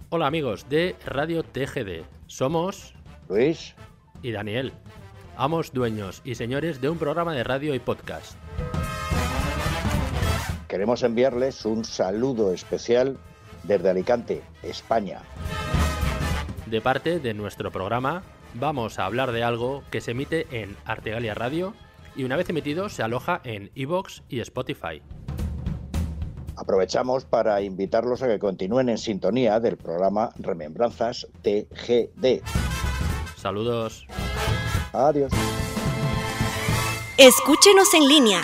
Hola amigos de Radio TGD, somos Luis y Daniel, amos, dueños y señores de un programa de radio y podcast. Queremos enviarles un saludo especial desde Alicante, España. De parte de nuestro programa, vamos a hablar de algo que se emite en Artegalia Radio y una vez emitido se aloja en iVoox y Spotify. Aprovechamos para invitarlos a que continúen en sintonía del programa Remembranzas TGD. Saludos. Adiós. Escúchenos en línea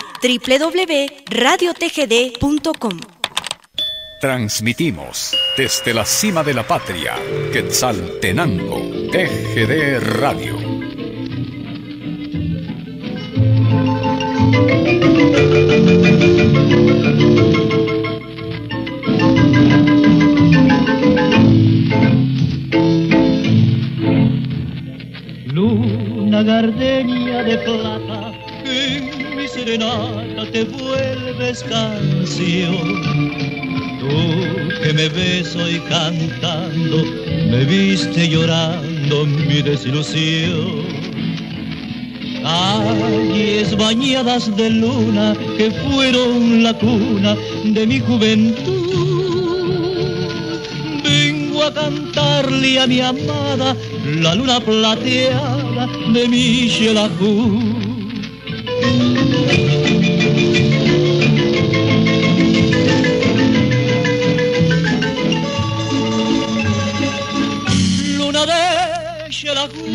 www.radiotgd.com. Transmitimos desde la cima de la patria, Quetzaltenango, TGD Radio. Luna gardenia de plata, en mi serenata te vuelves canción. Tú que me ves hoy cantando, me viste llorando mi desilusión. Calles bañadas de luna que fueron la cuna de mi juventud. Vengo a cantarle a mi amada la luna plateada de mi Xelajú. Luna de Xelajú,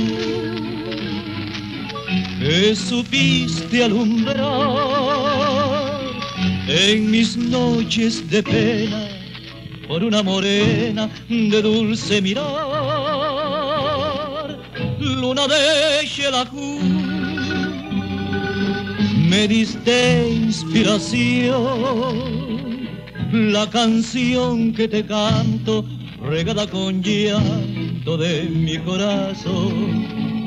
que supiste alumbrar en mis noches de pena por una morena de dulce mirar. Luna de Xelajú, me diste inspiración, la canción que te canto regada con llanto de mi corazón.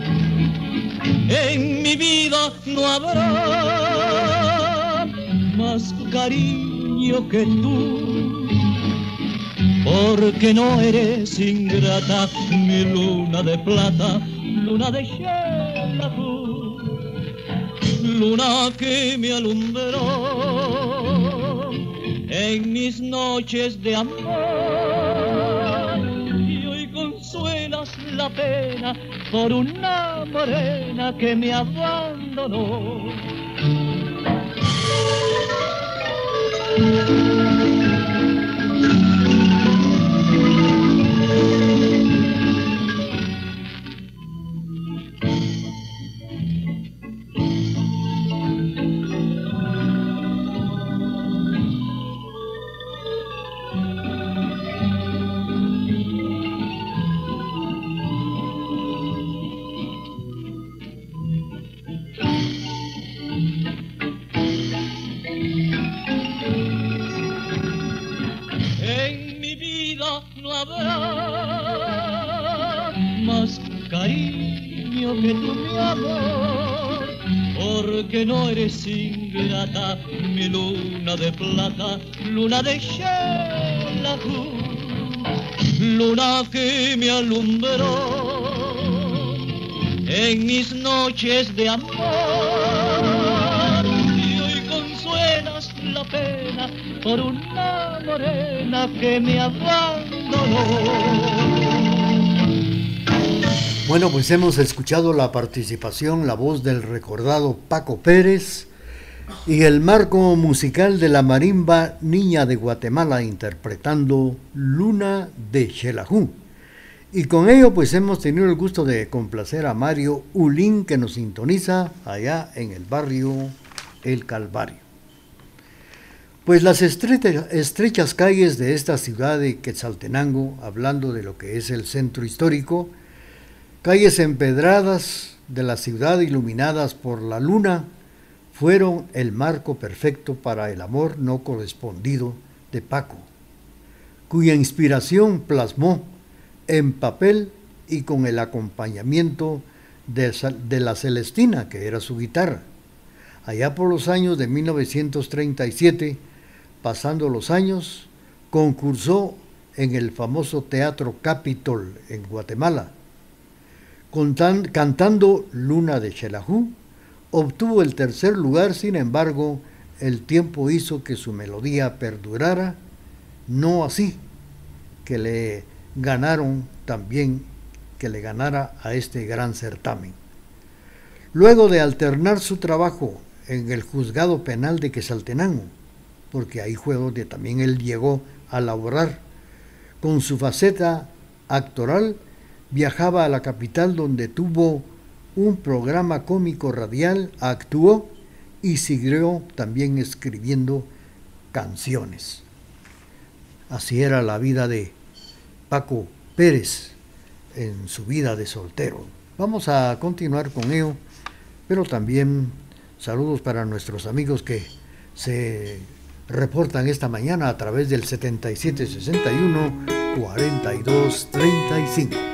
En mi vida no habrá más cariño que tú, porque no eres ingrata, mi luna de plata, luna de Xelajú, luna que me alumbró en mis noches de amor, y hoy consuelas la pena por una morena que me abandonó. En mi vida no habrá más cariño que tú, mi amor, porque no eres ingrata, mi luna de plata, luna de Xelajú, luna que me alumbró en mis noches de amor, y hoy consuelas la pena por una morena que me abandonó. Bueno, pues hemos escuchado la participación, la voz del recordado Paco Pérez y el marco musical de la marimba Niña de Guatemala interpretando Luna de Xelajú. Y con ello pues hemos tenido el gusto de complacer a Mario Ulín, que nos sintoniza allá en el barrio El Calvario. Pues las estrechas calles de esta ciudad de Quetzaltenango, hablando de lo que es el centro histórico, calles empedradas de la ciudad iluminadas por la luna, fueron el marco perfecto para el amor no correspondido de Paco, cuya inspiración plasmó en papel y con el acompañamiento de la Celestina, que era su guitarra. Allá por los años de 1937, pasando los años, concursó en el famoso Teatro Capitol en Guatemala. Cantando Luna de Xelajú, obtuvo el tercer lugar. Sin embargo, el tiempo hizo que su melodía perdurara, no así que le ganaron también, que le ganara a este gran certamen. Luego de alternar su trabajo en el Juzgado Penal de Quetzaltenango, porque ahí fue donde también él llegó a laborar, con su faceta actoral, viajaba a la capital donde tuvo un programa cómico radial, actuó y siguió también escribiendo canciones. Así era la vida de Paco Pérez en su vida de soltero. Vamos a continuar con ello, pero también saludos para nuestros amigos que se reportan esta mañana a través del 7761-4235.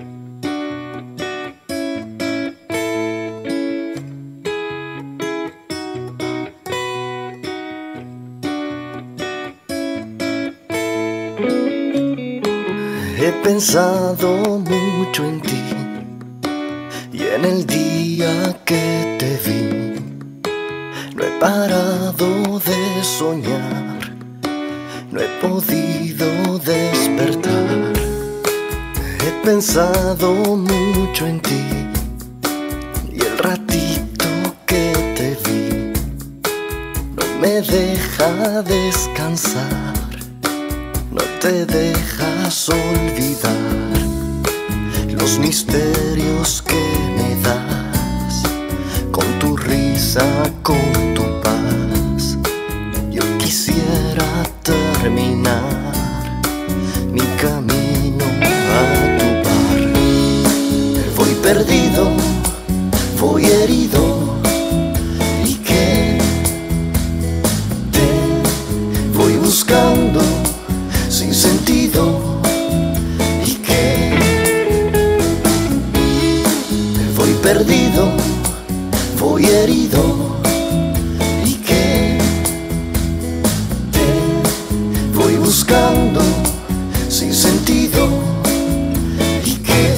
He pensado mucho en ti y en el día que te vi no he parado de soñar, no he podido despertar. He pensado mucho en ti y el ratito que te vi no me deja descansar, no te dejas olvidar los misterios que me das, con tu risa, con tu paz. Yo quisiera terminar mi camino a tu par. Voy perdido, voy herido, y que te voy buscando sin sentido, y que voy perdido, voy herido, y que te voy buscando sin sentido, y que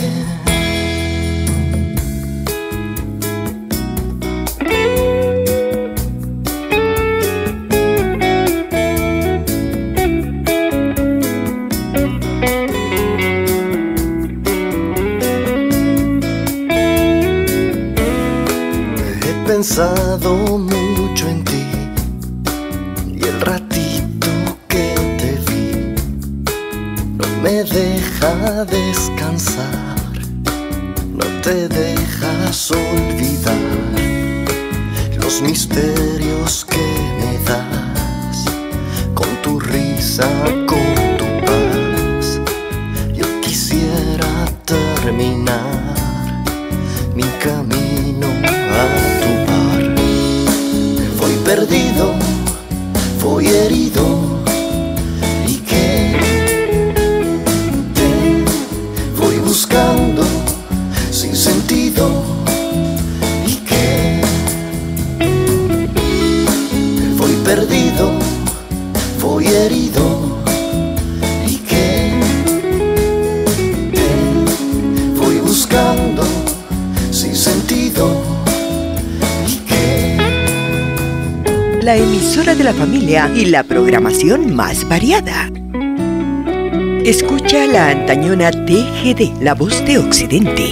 he pensado mucho en ti y el ratito que te vi no me deja descansar, no te dejas olvidar los misterios que me das, con tu risa, con tu paz. Yo quisiera terminar mi camino a tu par. Voy perdido, voy herido, y que te voy buscando sin sentido, y que voy perdido, voy herido, y que te voy buscando sin sentido, y que la emisora de la familia y la programación más variada. Escucha la antañona TGD, la voz de Occidente.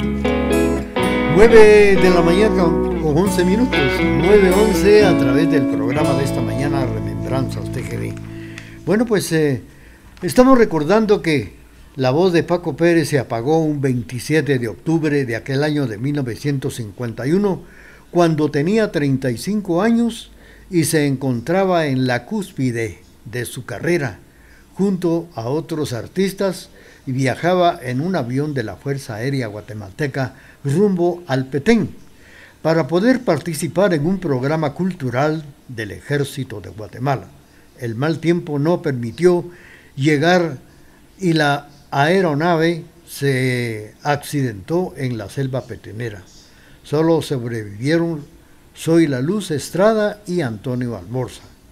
9 de la mañana con 11 minutos, 9:11 a través del programa de esta mañana, Remembranzas TGD. Bueno, pues estamos recordando que la voz de Paco Pérez se apagó un 27 de octubre de aquel año de 1951, cuando tenía 35 años y se encontraba en la cúspide de su carrera, junto a otros artistas, y viajaba en un avión de la Fuerza Aérea Guatemalteca rumbo al Petén, para poder participar en un programa cultural del Ejército de Guatemala. El mal tiempo no permitió llegar y la aeronave se accidentó en la selva petenera. Solo sobrevivieron Soy la Luz Estrada y Antonio Alborza.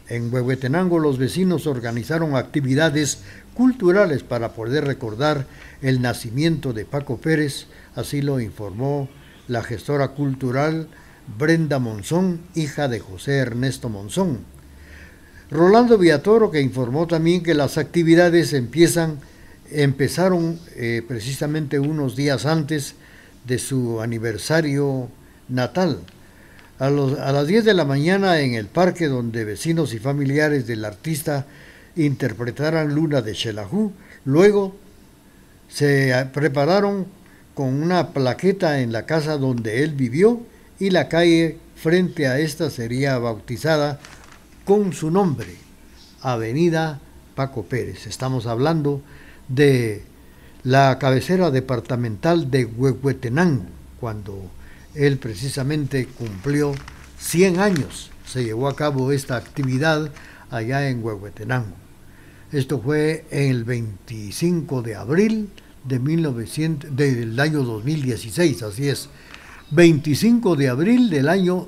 En Huehuetenango los vecinos organizaron actividades culturales para poder recordar el nacimiento de Paco Pérez, así lo informó la gestora cultural Brenda Monzón, hija de José Ernesto Monzón. Rolando Villatoro, que informó también que las actividades empezaron precisamente unos días antes de su aniversario natal. A las 10 de la mañana en el parque, donde vecinos y familiares del artista interpretaran Luna de Xelajú. Luego se prepararon con una plaqueta en la casa donde él vivió, y la calle frente a esta sería bautizada con su nombre, Avenida Paco Pérez. Estamos hablando de la cabecera departamental de Huehuetenango, cuando él precisamente cumplió 100 años. Se llevó a cabo esta actividad allá en Huehuetenango. Esto fue el 25 de abril del año 2016, así es, 25 de abril del año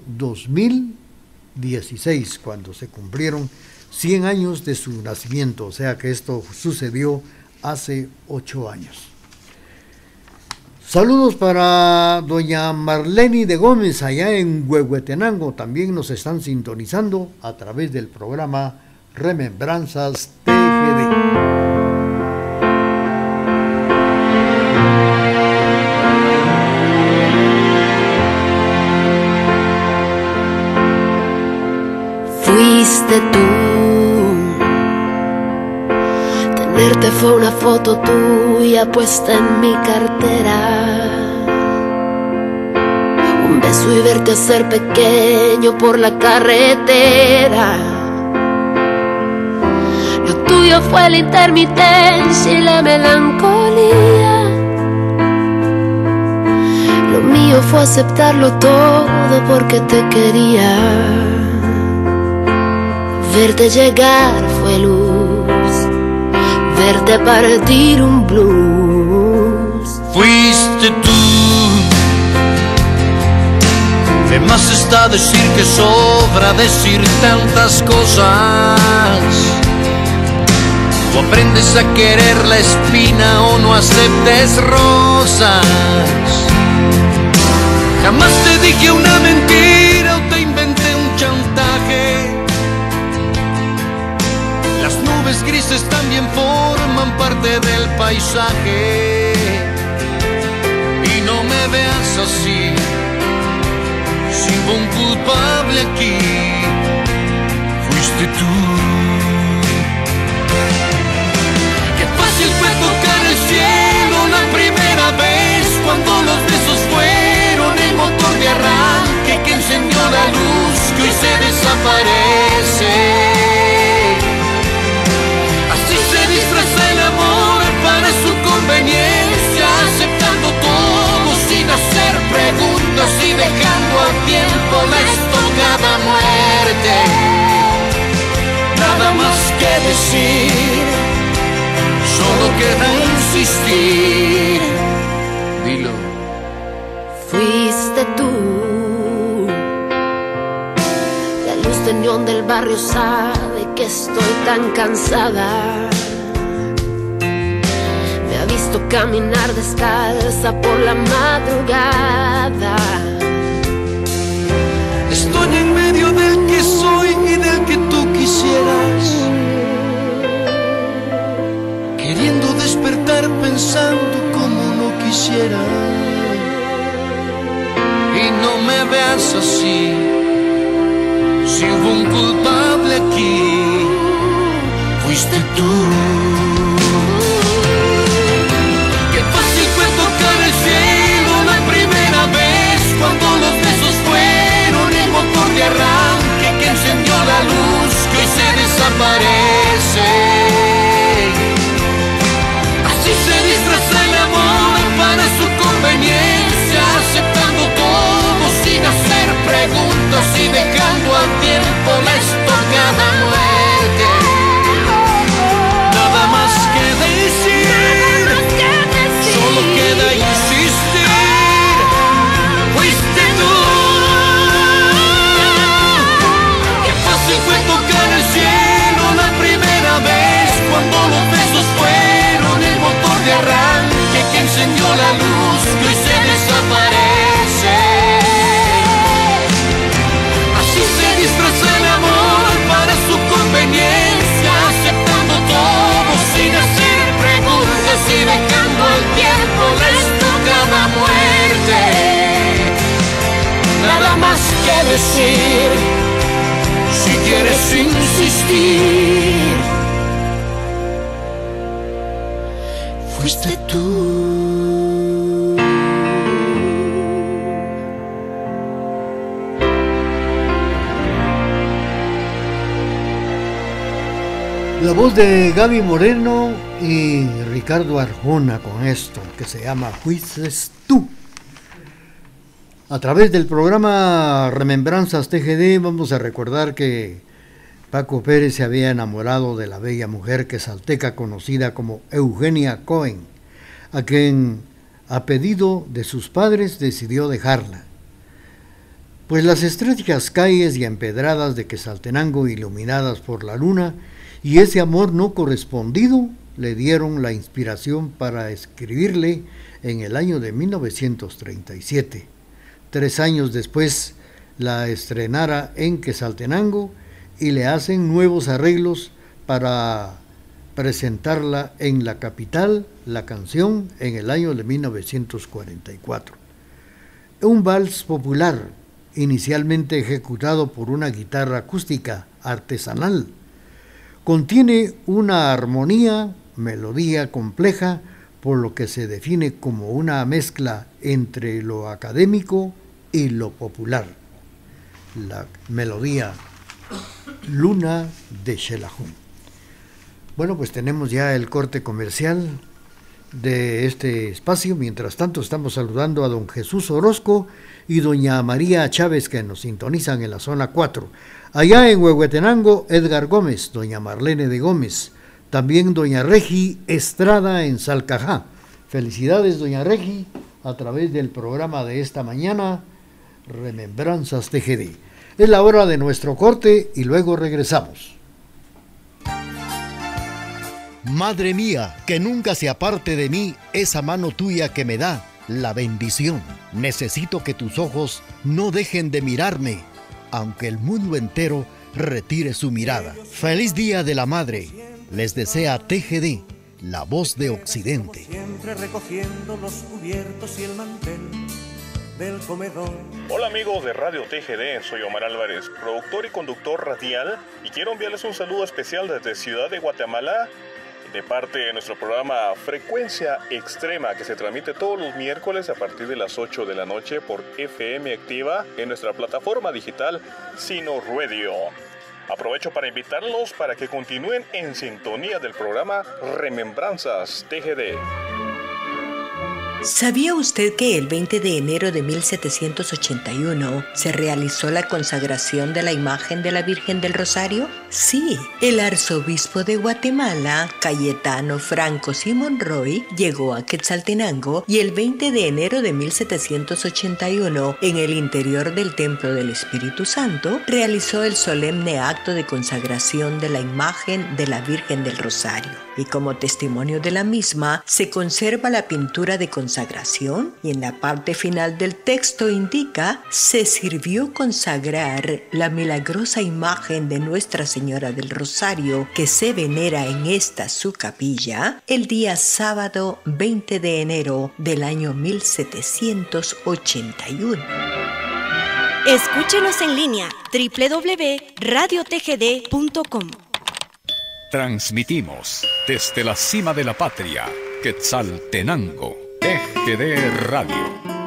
2016, cuando se cumplieron 100 años de su nacimiento, o sea que esto sucedió hace 8 años. Saludos para doña Marleni de Gómez allá en Huehuetenango, también nos están sintonizando a través del programa Remembranzas TGD. Fuiste tú, tenerte fue una foto tuya puesta en mi cartera, un beso y verte hacer pequeño por la carretera. Lo tuyo fue la intermitencia y la melancolía, lo mío fue aceptarlo todo porque te quería. Verte llegar fue luz, verte partir un blues. Fuiste tú, de más está decir que sobra decir tantas cosas. O aprendes a querer la espina o no aceptes rosas. Jamás te dije una mentira o te inventé un chantaje. Las nubes grises también forman parte del paisaje. Y no me veas así, si hubo un culpable aquí, fuiste tú. Qué fácil fue tocar el cielo la primera vez, cuando los besos fueron el motor de arranque que encendió la luz que hoy se desaparece. Disfraza el amor para su conveniencia, aceptando todo sin hacer preguntas y dejando al tiempo la estocada muerte. Nada más que decir, solo queda insistir. Dilo. Fuiste tú, la luz de neón del barrio sabe que estoy tan cansada. Visto caminar descalza por la madrugada. Estoy en medio del que soy y del que tú quisieras, queriendo despertar pensando como no quisiera. Y no me veas así, si hubo un culpable aquí, fuiste tú. Cuando los besos fueron el motor de arranque que encendió la luz que hoy se desaparece. Así se disfraza el amor para su conveniencia, aceptando todo sin hacer preguntas y dejando al tiempo la estocada muerte. Nada más que decir, solo queda insistir. Fuiste tú, qué fácil fue tocar el cielo que decir. Si quieres insistir, fuiste tú. La voz de Gaby Moreno y Ricardo Arjona con esto que se llama Fuiste tú. A través del programa Remembranzas TGD vamos a recordar que Paco Pérez se había enamorado de la bella mujer quesalteca conocida como Eugenia Cohen, a quien a pedido de sus padres decidió dejarla. Pues las estrechas calles y empedradas de Quetzaltenango iluminadas por la luna y ese amor no correspondido le dieron la inspiración para escribirle en el año de 1937. 3 años después la estrenara en Quetzaltenango y le hacen nuevos arreglos para presentarla en la capital, la canción, en el año de 1944. Un vals popular, inicialmente ejecutado por una guitarra acústica artesanal, contiene una armonía, melodía compleja, por lo que se define como una mezcla entre lo académico y lo popular. La melodía Luna de Xelajú. Bueno, pues tenemos ya el corte comercial de este espacio. Mientras tanto, estamos saludando a don Jesús Orozco y doña María Chávez, que nos sintonizan en la zona 4. Allá en Huehuetenango, Edgar Gómez, doña Marlene de Gómez, también doña Regi Estrada en Salcajá. Felicidades, doña Regi, a través del programa de esta mañana, Remembranzas TGD. Es la hora de nuestro corte y luego regresamos. Madre mía, que nunca se aparte de mí esa mano tuya que me da la bendición. Necesito que tus ojos no dejen de mirarme, aunque el mundo entero retire su mirada. Feliz Día de la Madre. Les desea TGD, la voz de Occidente. Siempre recogiendo los cubiertos y el mantel del comedor. Hola amigos de Radio TGD, soy Omar Álvarez, productor y conductor radial, y quiero enviarles un saludo especial desde Ciudad de Guatemala, de parte de nuestro programa Frecuencia Extrema, que se transmite todos los miércoles a partir de las 8 de la noche por FM Activa en nuestra plataforma digital Sino Radio. Aprovecho para invitarlos para que continúen en sintonía del programa Remembranzas TGD. ¿Sabía usted que el 20 de enero de 1781 se realizó la consagración de la imagen de la Virgen del Rosario? Sí, el arzobispo de Guatemala, Cayetano Franco Simón Roy, llegó a Quetzaltenango y el 20 de enero de 1781, en el interior del Templo del Espíritu Santo, realizó el solemne acto de consagración de la imagen de la Virgen del Rosario. Y como testimonio de la misma, se conserva la pintura de consagración y en la parte final del texto indica: se sirvió consagrar la milagrosa imagen de Nuestra Señora del Rosario que se venera en esta su capilla el día sábado 20 de enero del año 1781. Escúchenos en línea www.radiotgd.com. Transmitimos desde la cima de la patria, Quetzaltenango, TGD Radio.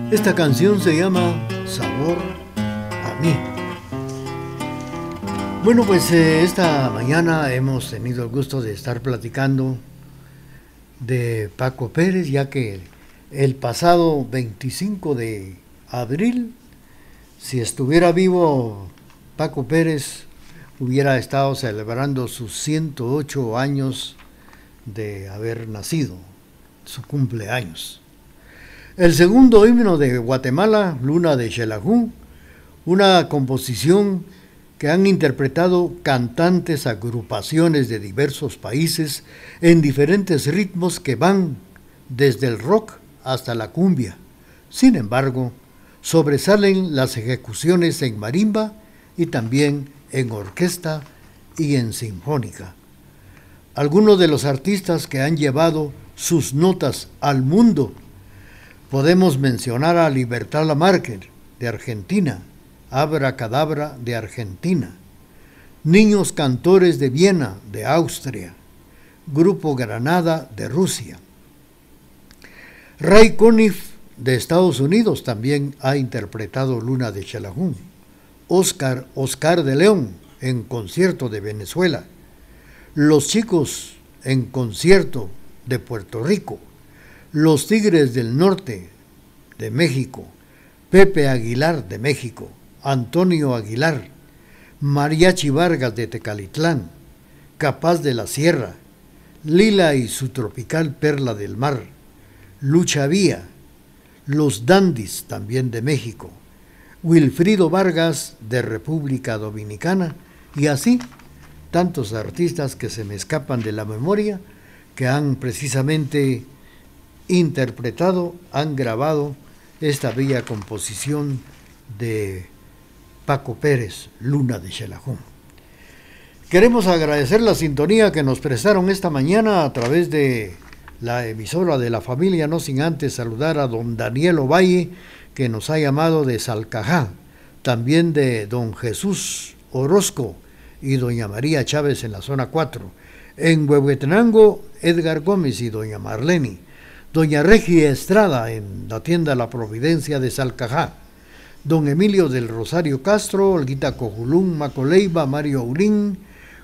Esta canción se llama Sabor a mí. Bueno, pues esta mañana hemos tenido el gusto de estar platicando de Paco Pérez, ya que el pasado 25 de abril, si estuviera vivo Paco Pérez, hubiera estado celebrando sus 108 años de haber nacido, su cumpleaños. El segundo himno de Guatemala, Luna de Xelajú, una composición que han interpretado cantantes, agrupaciones de diversos países en diferentes ritmos que van desde el rock hasta la cumbia. Sin embargo, sobresalen las ejecuciones en marimba y también en orquesta y en sinfónica. Algunos de los artistas que han llevado sus notas al mundo, podemos mencionar a Libertad Lamarque de Argentina, Abracadabra de Argentina, Niños Cantores de Viena de Austria, Grupo Granada de Rusia. Ray Conniff de Estados Unidos también ha interpretado Luna de Xelajú. Oscar de León en concierto de Venezuela. Los Chicos en concierto de Puerto Rico. Los Tigres del Norte de México. Pepe Aguilar de México. Antonio Aguilar, Mariachi Vargas de Tecalitlán, Capaz de la Sierra, Lila y su tropical Perla del Mar, Lucha Vía, Los Dandis también de México, Wilfrido Vargas de República Dominicana y así tantos artistas que se me escapan de la memoria que han precisamente interpretado, han grabado esta bella composición de Paco Pérez, Luna de Xelajú. Queremos agradecer la sintonía que nos prestaron esta mañana a través de la emisora de la familia, no sin antes saludar a don Daniel Ovalle, que nos ha llamado de Salcajá, también de don Jesús Orozco y doña María Chávez en la zona 4, en Huehuetenango, Edgar Gómez y doña Marleni, doña Regia Estrada en la tienda La Providencia de Salcajá, don Emilio del Rosario Castro, Olguita Cojulún, Macoleiva, Mario Aurín,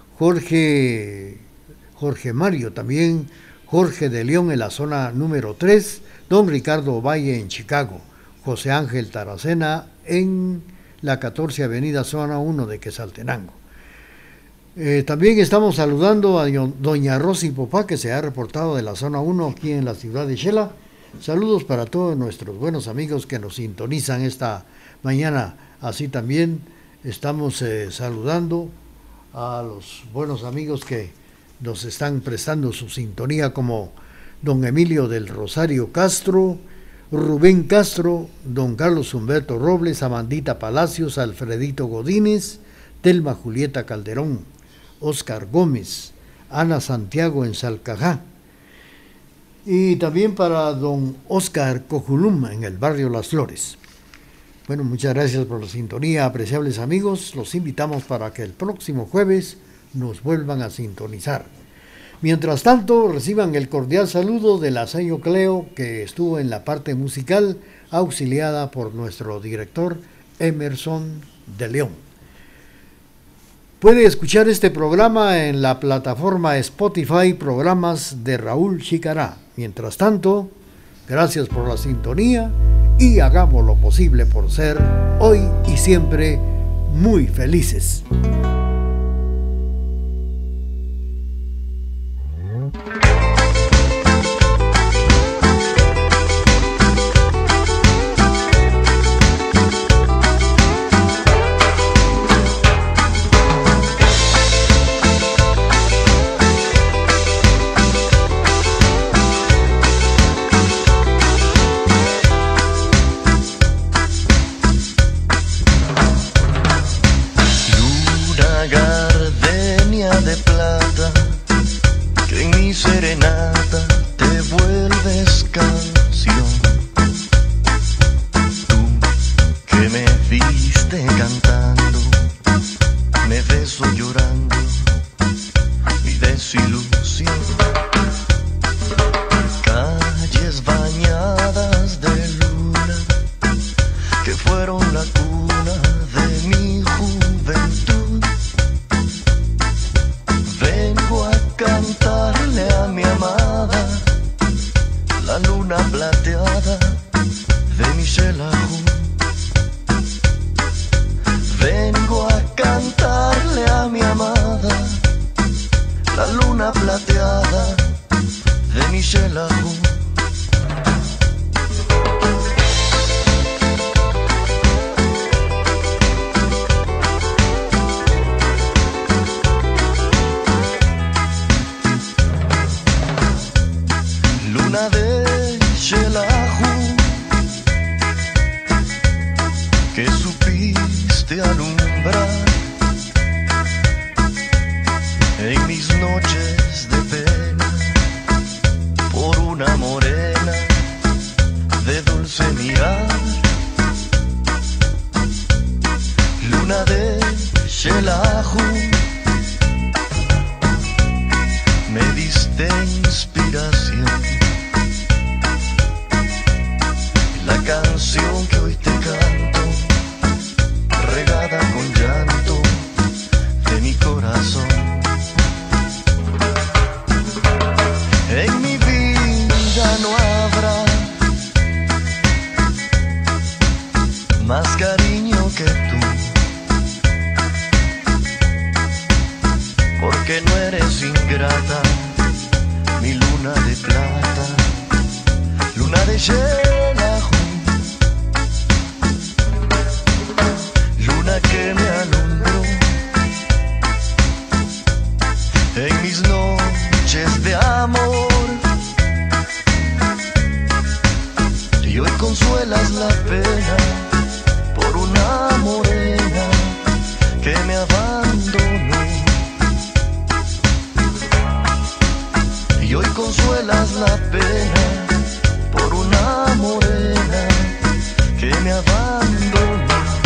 Jorge Mario también, Jorge de León en la zona número 3, don Ricardo Valle en Chicago, José Ángel Taracena en la 14 Avenida Zona 1 de Quetzaltenango. También estamos saludando a doña Rosy Popá, que se ha reportado de la zona 1 aquí en la ciudad de Xela. Saludos para todos nuestros buenos amigos que nos sintonizan esta mañana. Así también estamos saludando a los buenos amigos que nos están prestando su sintonía, como don Emilio del Rosario Castro, Rubén Castro, don Carlos Humberto Robles, Amandita Palacios, Alfredito Godínez, Telma Julieta Calderón, Oscar Gómez, Ana Santiago en Salcajá, y también para don Oscar Cojulum en el barrio Las Flores. Bueno, muchas gracias por la sintonía, apreciables amigos. Los invitamos para que el próximo jueves nos vuelvan a sintonizar. Mientras tanto, reciban el cordial saludo de la señora Cleo, que estuvo en la parte musical, auxiliada por nuestro director Emerson de León. Puede escuchar este programa en la plataforma Spotify, programas de Raúl Chicará. Mientras tanto, gracias por la sintonía y hagamos lo posible por ser hoy y siempre muy felices. luna plateada de Michel Aoun. Vengo a cantarle a mi amada la luna plateada de Michel Aoun. Luna de Shelahu, que supiste alumbrar en mis noches de pena por una morena de dulce mirar. Luna de Shelahu, me diste inspiración. La canción que hoy te canto, regada con llanto de mi corazón. En mi vida no habrá más cariño que tú, porque no eres ingrata, mi luna de plata, luna de Shelahu, luna que me alumbró en mis noches de amor, y hoy consuelas la pena por una morena que me abandonó, y hoy consuelas la pena por una morena que me abandonó.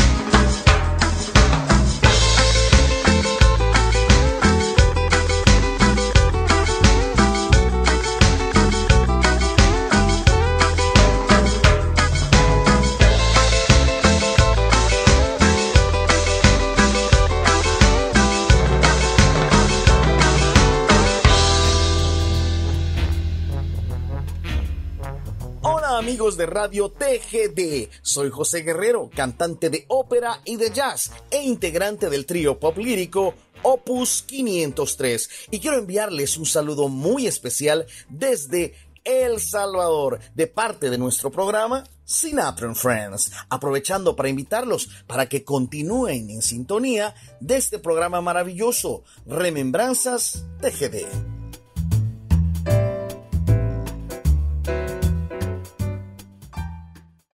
Amigos de Radio TGD, soy José Guerrero, cantante de ópera y de jazz e integrante del trío pop lírico Opus 503, y quiero enviarles un saludo muy especial desde El Salvador de parte de nuestro programa Sinatra and Friends, aprovechando para invitarlos para que continúen en sintonía de este programa maravilloso Remembranzas TGD.